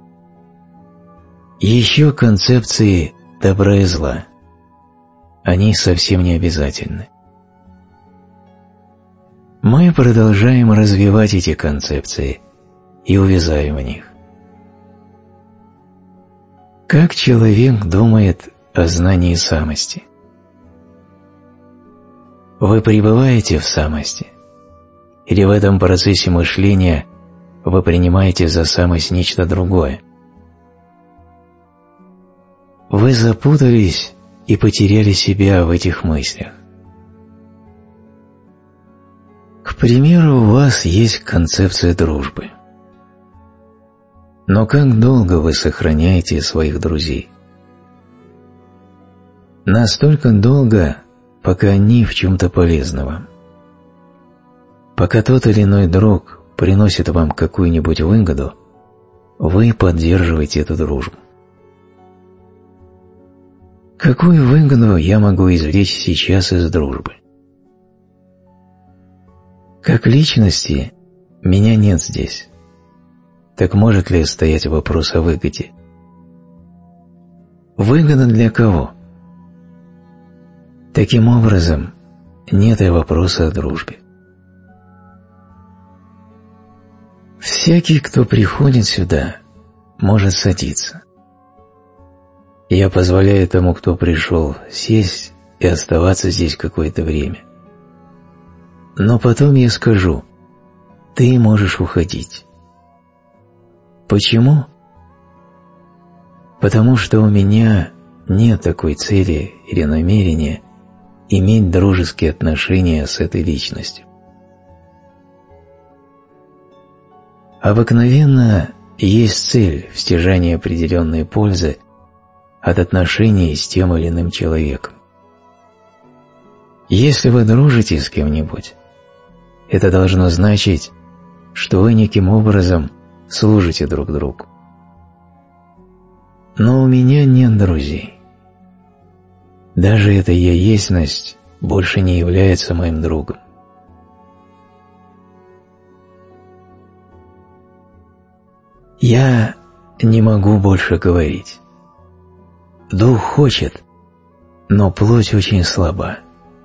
Еще концепции добра и зла. Они совсем не обязательны. Мы продолжаем развивать эти концепции и увязаем в них. Как человек думает о знании самости? Вы пребываете в самости? Или в этом процессе мышления вы принимаете за самость нечто другое? Вы запутались и потеряли себя в этих мыслях. К примеру, у вас есть концепция дружбы. Но как долго вы сохраняете своих друзей? Настолько долго, пока они в чем-то полезны вам. Пока тот или иной друг приносит вам какую-нибудь выгоду, вы поддерживаете эту дружбу. Какую выгоду я могу извлечь сейчас из дружбы? Как личности меня нет здесь. Так может ли стоять вопрос о выгоде? Выгода для кого? Таким образом, нет и вопроса о дружбе. Всякий, кто приходит сюда, может садиться. Я позволяю тому, кто пришел, сесть и оставаться здесь какое-то время. Но потом я скажу: ты можешь уходить. Почему? Потому что у меня нет такой цели или намерения иметь дружеские отношения с этой личностью. Обыкновенно есть цель в стяжании определенной пользы от отношений с тем или иным человеком. Если вы дружите с кем-нибудь, это должно значить, что вы неким образом служите друг другу. Но у меня нет друзей. Даже эта я-естьность больше не является моим другом. Я не могу больше говорить. Дух хочет, но плоть очень слаба.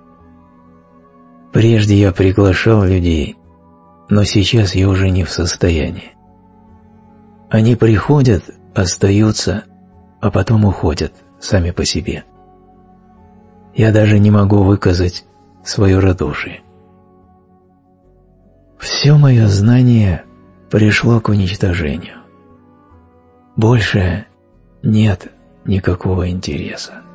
Прежде я приглашал людей, но сейчас я уже не в состоянии. Они приходят, остаются, а потом уходят сами по себе. Я даже не могу выказать свое радушие. Все мое знание пришло к уничтожению. Больше нет никакого интереса.